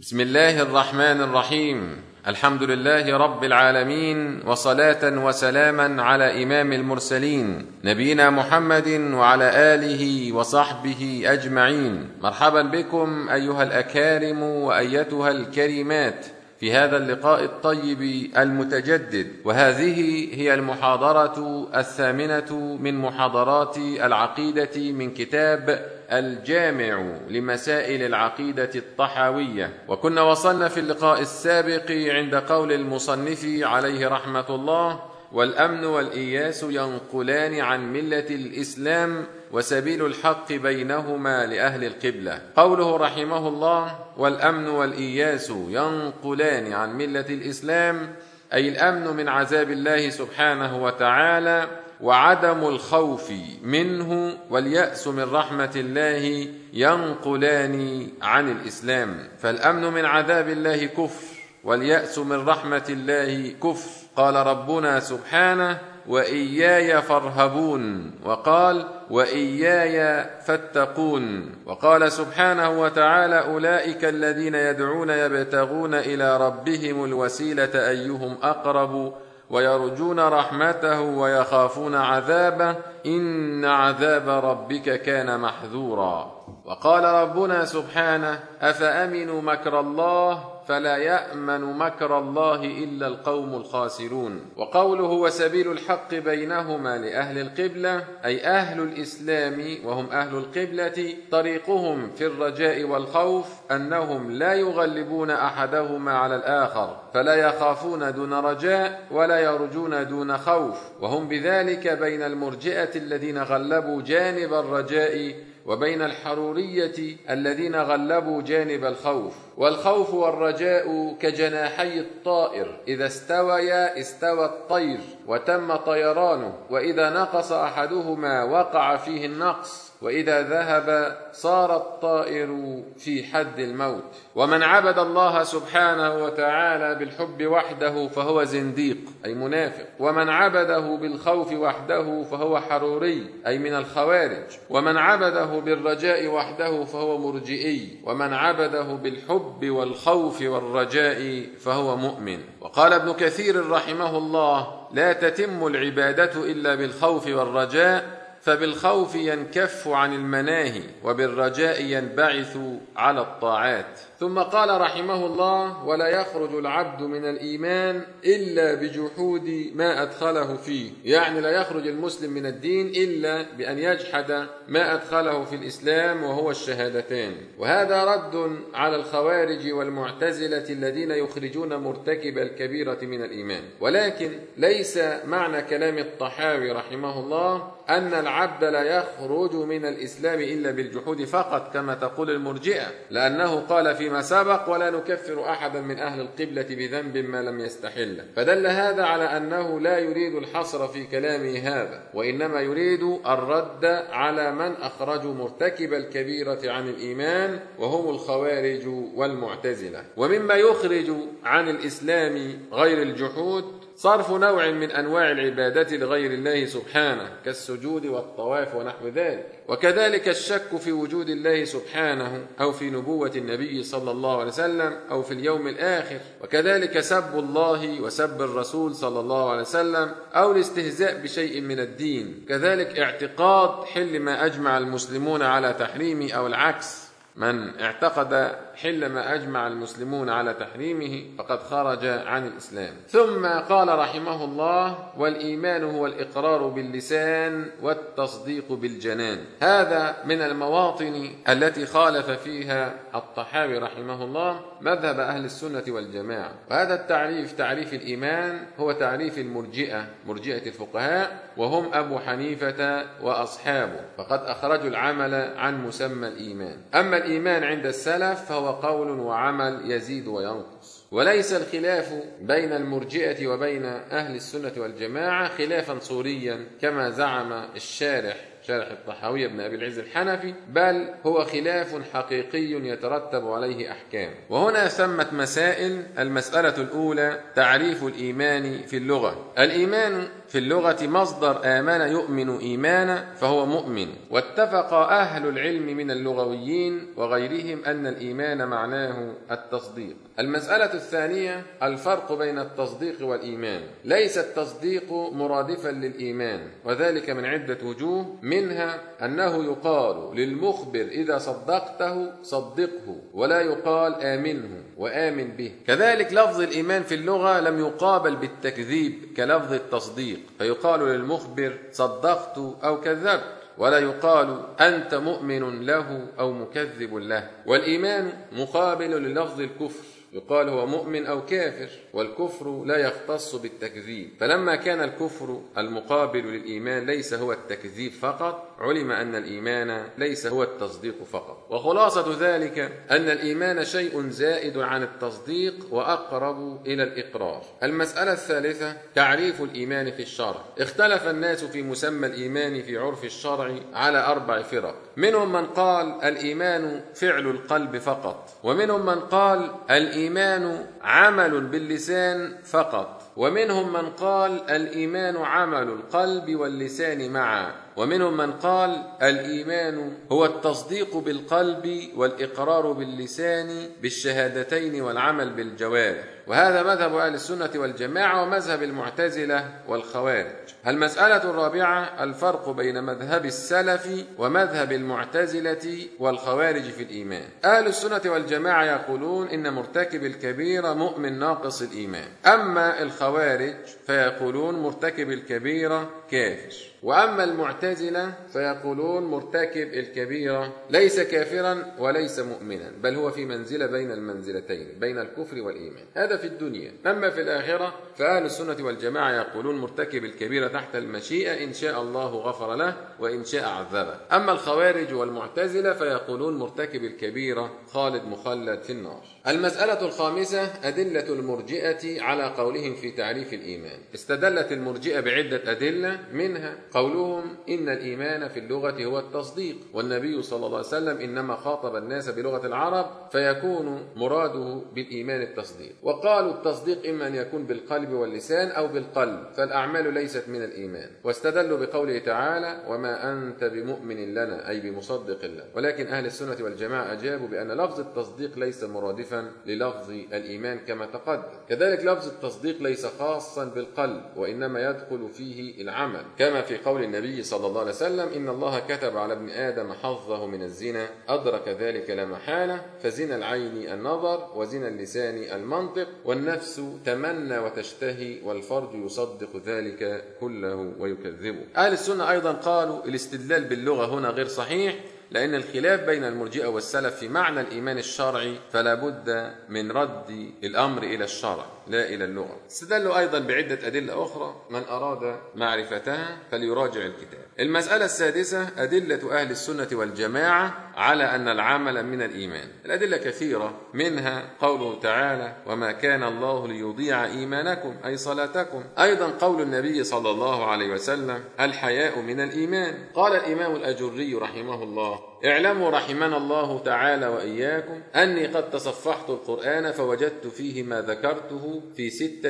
بسم الله الرحمن الرحيم. الحمد لله رب العالمين، وصلاة وسلاما على إمام المرسلين نبينا محمد وعلى آله وصحبه أجمعين. مرحبا بكم أيها الأكارم وأيتها الكريمات في هذا اللقاء الطيب المتجدد، وهذه هي المحاضرة 8 من محاضرات العقيدة من كتاب الجامع لمسائل العقيدة الطحاوية. وكنا وصلنا في اللقاء السابق عند قول المصنف عليه رحمة الله: والأمن والإياس ينقلان عن ملة الإسلام وسبيل الحق بينهما لأهل القبلة. قوله رحمه الله: والأمن والإياس ينقلان عن ملة الإسلام، أي الأمن من عذاب الله سبحانه وتعالى وعدم الخوف منه، واليأس من رحمة الله ينقلان عن الإسلام. فالأمن من عذاب الله كفر، واليأس من رحمة الله كفر. قال ربنا سبحانه: وإياي فارهبون، وقال: وإياي فاتقون. وقال سبحانه وتعالى: أولئك الذين يدعون يبتغون إلى ربهم الوسيلة أيهم أقرب ويرجون رحمته ويخافون عذابه إن عذاب ربك كان محذورا. وقال ربنا سبحانه: أفأمنوا مكر الله فلا يأمن مكر الله إلا القوم الخاسرون. وقوله: وسبيل الحق بينهما لأهل القبلة، أي أهل الإسلام وهم أهل القبلة طريقهم في الرجاء والخوف أنهم لا يغلبون أحدهما على الآخر، فلا يخافون دون رجاء ولا يرجون دون خوف، وهم بذلك بين المرجئة الذين غلبوا جانب الرجاء وبين الحرورية الذين غلبوا جانب الخوف. والخوف والرجاء كجناحي الطائر، إذا استويا استوى الطير وتم طيرانه، وإذا نقص أحدهما وقع فيه النقص، وإذا ذهب صار الطائر في حد الموت. ومن عبد الله سبحانه وتعالى بالحب وحده فهو زنديق، أي منافق. ومن عبده بالخوف وحده فهو حروري، أي من الخوارج. ومن عبده بالرجاء وحده فهو مرجئي. ومن عبده بالحب والخوف والرجاء فهو مؤمن. وقال ابن كثير رحمه الله: لا تتم العبادة إلا بالخوف والرجاء، فبالخوف ينكف عن المناهي، وبالرجاء ينبعث على الطاعات. ثم قال رحمه الله: ولا يخرج العبد من الإيمان إلا بجحود ما أدخله فيه، يعني لا يخرج المسلم من الدين إلا بأن يجحد ما أدخله في الإسلام وهو الشهادتان. وهذا رد على الخوارج والمعتزلة الذين يخرجون مرتكب الكبيرة من الإيمان. ولكن ليس معنى كلام الطحاوي رحمه الله أن العبد لا يخرج من الإسلام إلا بالجحود فقط كما تقول المرجئة، لأنه قال فيما سبق: ولا نكفر أحدا من أهل القبلة بذنب ما لم يستحله. فدل هذا على أنه لا يريد الحصر في كلامه هذا، وإنما يريد الرد على من أخرجوا مرتكب الكبيرة عن الإيمان وهم الخوارج والمعتزلة. ومما يخرج عن الإسلام غير الجحود صرف نوع من أنواع العبادة لغير الله سبحانه، كالسجود والطواف ونحو ذلك. وكذلك الشك في وجود الله سبحانه، أو في نبوة النبي صلى الله عليه وسلم، أو في اليوم الآخر. وكذلك سب الله وسب الرسول صلى الله عليه وسلم، أو الاستهزاء بشيء من الدين. كذلك اعتقاد حل ما أجمع المسلمون على تحريمه، أو العكس، من اعتقد حل ما أجمع المسلمون على تحريمه فقد خرج عن الإسلام. ثم قال رحمه الله: والإيمان هو الإقرار باللسان والتصديق بالجنان. هذا من المواطن التي خالف فيها الطحاوي رحمه الله مذهب أهل السنة والجماعة. وهذا التعريف، تعريف الإيمان، هو تعريف المرجئة، مرجئة الفقهاء، وهم أبو حنيفة وأصحابه، فقد أخرجوا العمل عن مسمى الإيمان. أما الإيمان عند السلف فهو قول وعمل يزيد وينقص. وليس الخلاف بين المرجئة وبين أهل السنة والجماعة خلافا صوريا كما زعم الشارح الطحاوي بن أبي العز الحنفي، بل هو خلاف حقيقي يترتب عليه أحكام. وهنا ثمة مسائل. المسألة الأولى: تعريف الإيمان في اللغة. الإيمان في اللغة مصدر آمن يؤمن إيمانا فهو مؤمن. واتفق أهل العلم من اللغويين وغيرهم أن الإيمان معناه التصديق. المسألة الثانية الفرق بين التصديق والإيمان. ليس التصديق مرادفا للإيمان، وذلك من عدة وجوه، منها أنه يقال للمخبر إذا صدقته صدقه، ولا يقال آمنه وآمن به. كذلك لفظ الإيمان في اللغة لم يقابل بالتكذيب كلفظ التصديق، فيقال للمخبر صدقت أو كذبت، ولا يقال أنت مؤمن له أو مكذب له. والإيمان مقابل للفظ الكفر، يقال هو مؤمن أو كافر، والكفر لا يختص بالتكذيب. فلما كان الكفر المقابل للإيمان ليس هو التكذيب فقط، علم أن الإيمان ليس هو التصديق فقط. وخلاصة ذلك أن الإيمان شيء زائد عن التصديق وأقرب إلى الإقرار. المسألة الثالثة تعريف الإيمان في الشرع. اختلف الناس في مسمى الإيمان في عرف الشرع على 4 فرق. منهم من قال الإيمان فعل القلب فقط، ومنهم من قال الإيمان عمل باللسان فقط، ومنهم من قال الإيمان عمل القلب واللسان معا، ومنهم من قال الإيمان هو التصديق بالقلب والإقرار باللسان بالشهادتين والعمل بالجوارح. وهذا مذهب أهل السنة والجماعة ومذهب المعتزلة والخوارج. المسألة الرابعة الفرق بين مذهب السلف ومذهب المعتزلة والخوارج في الإيمان. أهل السنة والجماعة يقولون إن مرتكب الكبيرة مؤمن ناقص الإيمان، أما الخوارج فيقولون مرتكب الكبيرة كافر، وأما المعتزلة فيقولون مرتكب الكبيرة ليس كافرا وليس مؤمنا، بل هو في منزلة بين المنزلتين، بين الكفر والإيمان. هذا في الدنيا. أما في الآخرة فأهل السنة والجماعة يقولون مرتكب الكبيرة تحت المشيئة، إن شاء الله غفر له وإن شاء عذبه. أما الخوارج والمعتزلة فيقولون مرتكب الكبيرة خالد مخلد في النار. المسألة الخامسة أدلة المرجئة على قولهم في تعريف الإيمان. استدلت المرجئة بعدة أدلة، منها قولهم إن الإيمان في اللغة هو التصديق، والنبي صلى الله عليه وسلم إنما خاطب الناس بلغة العرب فيكون مراده بالإيمان التصديق. وقالوا التصديق إما أن يكون بالقلب واللسان أو بالقلب، فالأعمال ليست من الإيمان. واستدلوا بقوله تعالى وما أنت بمؤمن لنا، أي بمصدق لنا. ولكن أهل السنة والجماعة أجابوا بأن لفظ التصديق ليس مرادفا للفظ الإيمان كما تقدم. كذلك لفظ التصديق ليس خاصا بالقلب، وإنما يدخل فيه العمل، كما في قول النبي صلى الله عليه وسلم إن الله كتب على ابن آدم حظه من الزنا أدرك ذلك لا محالة، فزنا العين النظر، وزنا اللسان المنطق، والنفس تمنى وتشتهي، والفرج يصدق ذلك كله ويكذبه. أهل السنة أيضا قالوا الاستدلال باللغة هنا غير صحيح، لأن الخلاف بين المرجئة والسلف في معنى الإيمان الشرعي، فلا بد من رد الأمر إلى الشرع لا إلى اللغة. استدلوا أيضا بعدة أدلة أخرى، من أراد معرفتها فليراجع الكتاب. المسألة السادسة أدلة أهل السنة والجماعة على أن العمل من الإيمان. الأدلة كثيرة، منها قوله تعالى وما كان الله ليضيع إيمانكم أي صلاتكم. أيضا قول النبي صلى الله عليه وسلم الحياء من الإيمان. قال الإمام الأجري رحمه الله اعلموا رحمنا الله تعالى وإياكم أني قد تصفحت القرآن فوجدت فيه ما ذكرته في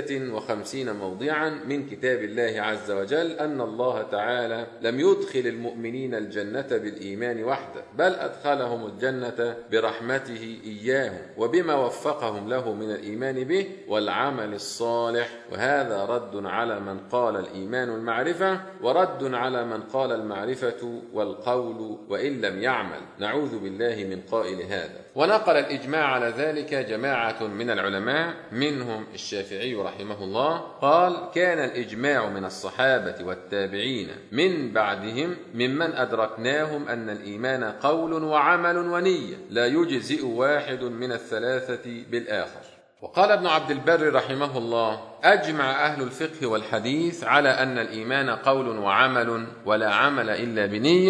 56 موضعا من كتاب الله عز وجل أن الله تعالى لم يدخل المؤمنين الجنة بالإيمان وحده، بل أدخلهم الجنة برحمته إياهم وبما وفقهم له من الإيمان به والعمل الصالح. وهذا رد على من قال الإيمان المعرفة، ورد على من قال المعرفة والقول وإن لم يعمل. نعوذ بالله من قائل هذا. ونقل الإجماع على ذلك جماعة من العلماء، منهم الشافعي رحمه الله قال كان الإجماع من الصحابة والتابعين من بعدهم ممن أدركناهم أن الإيمان قول وعمل ونية، لا يجزئ واحد من الثلاثة بالآخر. وقال ابن عبد البر رحمه الله أجمع أهل الفقه والحديث على أن الإيمان قول وعمل ولا عمل إلا بنية،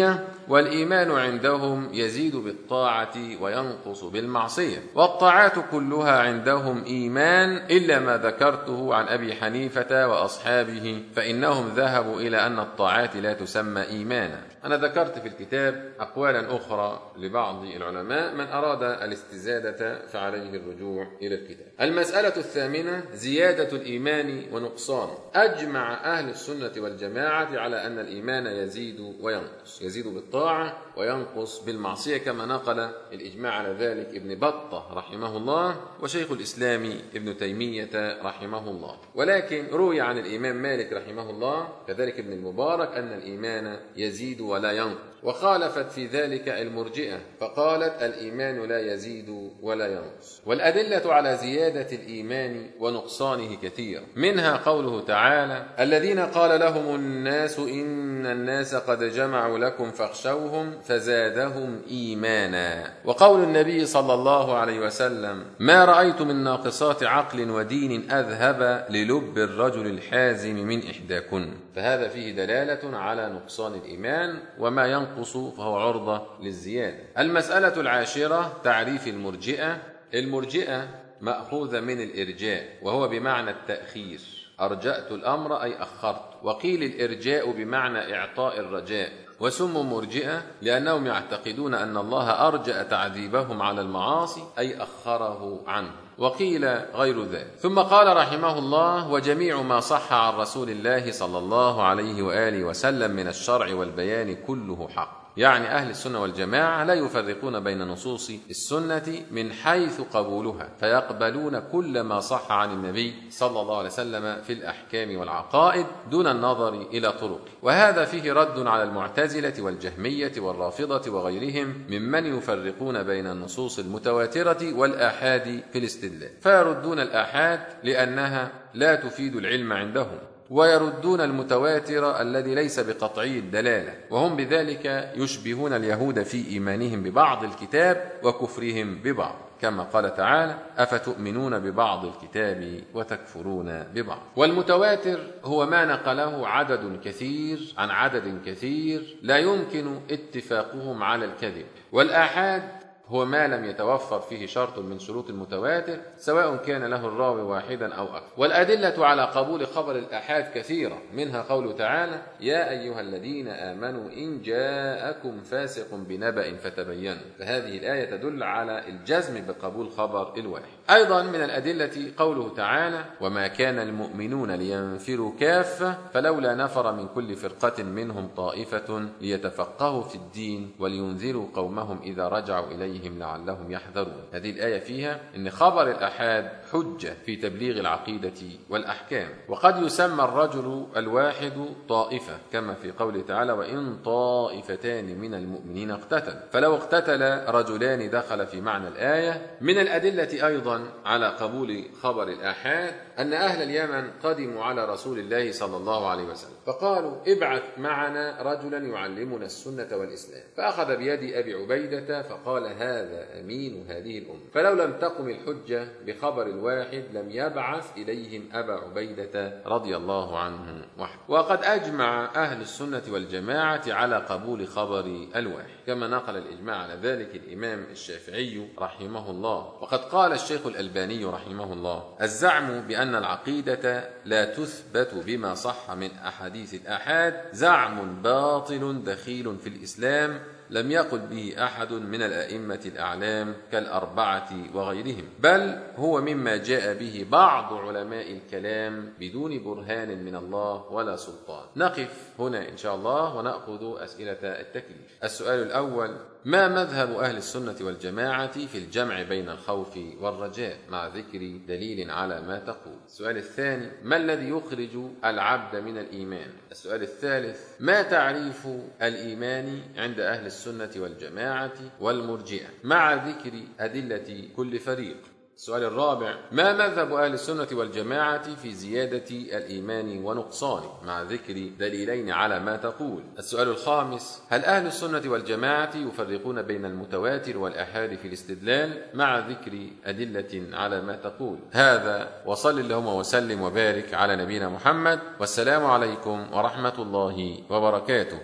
والإيمان عندهم يزيد بالطاعة وينقص بالمعصية، والطاعات كلها عندهم إيمان إلا ما ذكرته عن أبي حنيفة وأصحابه، فإنهم ذهبوا إلى أن الطاعات لا تسمى إيمانا. أنا ذكرت في الكتاب أقوالا أخرى لبعض العلماء، من أراد الاستزادة فعليه الرجوع إلى الكتاب. المسألة الثامنة زيادة الإيمان ونقصانه. أجمع أهل السنة والجماعة على أن الإيمان يزيد وينقص، يزيد بالطاعة وينقص بالمعصية، كما نقل الإجماع على ذلك ابن بطة رحمه الله وشيخ الإسلام ابن تيمية رحمه الله. ولكن روي عن الإمام مالك رحمه الله كذلك ابن المبارك أن الإيمان يزيد ولا ينقص، وخالفت في ذلك المرجئة فقالت الإيمان لا يزيد ولا ينقص. والأدلة على زيادة الإيمان ونقصانه كثير، منها قوله تعالى الذين قال لهم الناس إن الناس قد جمعوا لكم فاخشوهم فزادهم إيمانا، وقول النبي صلى الله عليه وسلم ما رأيت من ناقصات عقل ودين أذهب للب الرجل الحازم من إحداكن، فهذا فيه دلالة على نقصان الإيمان، وما ينقص فهو عرضة للزيادة. المسألة العاشرة تعريف المرجئة. المرجئة مأخوذة من الإرجاء وهو بمعنى التأخير، أرجأت الأمر أي أخرت، وقيل الإرجاء بمعنى إعطاء الرجاء، وسموا مرجئة لأنهم يعتقدون أن الله أرجأ تعذيبهم على المعاصي أي أخره عنه، وقيل غير ذلك. ثم قال رحمه الله وجميع ما صح عن رسول الله صلى الله عليه وآله وسلم من الشرع والبيان كله حق، يعني أهل السنة والجماعة لا يفرقون بين نصوص السنة من حيث قبولها، فيقبلون كل ما صح عن النبي صلى الله عليه وسلم في الأحكام والعقائد دون النظر إلى طرق. وهذا فيه رد على المعتزلة والجهمية والرافضة وغيرهم ممن يفرقون بين النصوص المتواترة والآحاد في الاستدلال، فيردون الآحاد لأنها لا تفيد العلم عندهم، ويردون المتواتر الذي ليس بقطعي الدلالة، وهم بذلك يشبهون اليهود في إيمانهم ببعض الكتاب وكفرهم ببعض، كما قال تعالى أفتؤمنون ببعض الكتاب وتكفرون ببعض. والمتواتر هو ما نقله عدد كثير عن عدد كثير لا يمكن اتفاقهم على الكذب. والآحاد هو ما لم يتوفر فيه شرط من شروط المتواتر سواء كان له الراوي واحدا أو أكثر. والأدلة على قبول خبر الآحاد كثيرة، منها قوله تعالى يا أيها الذين آمنوا إن جاءكم فاسق بنبأ فتبينوا، فهذه الآية تدل على الجزم بقبول خبر الواحد. أيضا من الأدلة قوله تعالى وما كان المؤمنون لينفروا كافة فلولا نفر من كل فرقة منهم طائفة ليتفقهوا في الدين ولينذروا قومهم إذا رجعوا إليهم لعلهم يحذرون. هذه الآية فيها أن خبر الآحاد حجة في تبليغ العقيدة والأحكام، وقد يسمى الرجل الواحد طائفة كما في قوله تعالى وإن طائفتان من المؤمنين اقتتلوا، فلو اقتتل رجلان دخل في معنى الآية. من الأدلة أيضا على قبول خبر الآحاد أن أهل اليمن قدموا على رسول الله صلى الله عليه وسلم فقالوا ابعث معنا رجلا يعلمنا السنة والإسلام، فأخذ بيد أبي عبيدة فقال هذا أمين هذه الأمة، فلو لم تقم الحجة بخبر الواحد لم يبعث إليهم أبا عبيدة رضي الله عنه وحده. وقد أجمع أهل السنة والجماعة على قبول خبر الواحد، كما نقل الإجماع على ذلك الإمام الشافعي رحمه الله. وقد قال الشيخ الألباني رحمه الله الزعم بأن العقيدة لا تثبت بما صح من أحاديث الآحاد زعم باطل دخيل في الإسلام لم يقل به أحد من الأئمة الأعلام كالأربعة وغيرهم، بل هو مما جاء به بعض علماء الكلام بدون برهان من الله ولا سلطان. نقف هنا إن شاء الله ونأخذ أسئلة التكليف. السؤال الأول ما مذهب أهل السنة والجماعة في الجمع بين الخوف والرجاء مع ذكر دليل على ما تقول؟ السؤال الثاني ما الذي يخرج العبد من الإيمان؟ السؤال الثالث ما تعريف الإيمان عند أهل السنة والجماعة والمرجئة مع ذكر أدلة كل فريق؟ السؤال الرابع ما مذهب أهل السنة والجماعة في زيادة الإيمان ونقصانه مع ذكر دليلين على ما تقول؟ السؤال الخامس هل أهل السنة والجماعة يفرقون بين المتواتر والآحاد في الاستدلال مع ذكر أدلة على ما تقول؟ هذا وصل اللهم وسلم وبارك على نبينا محمد، والسلام عليكم ورحمة الله وبركاته.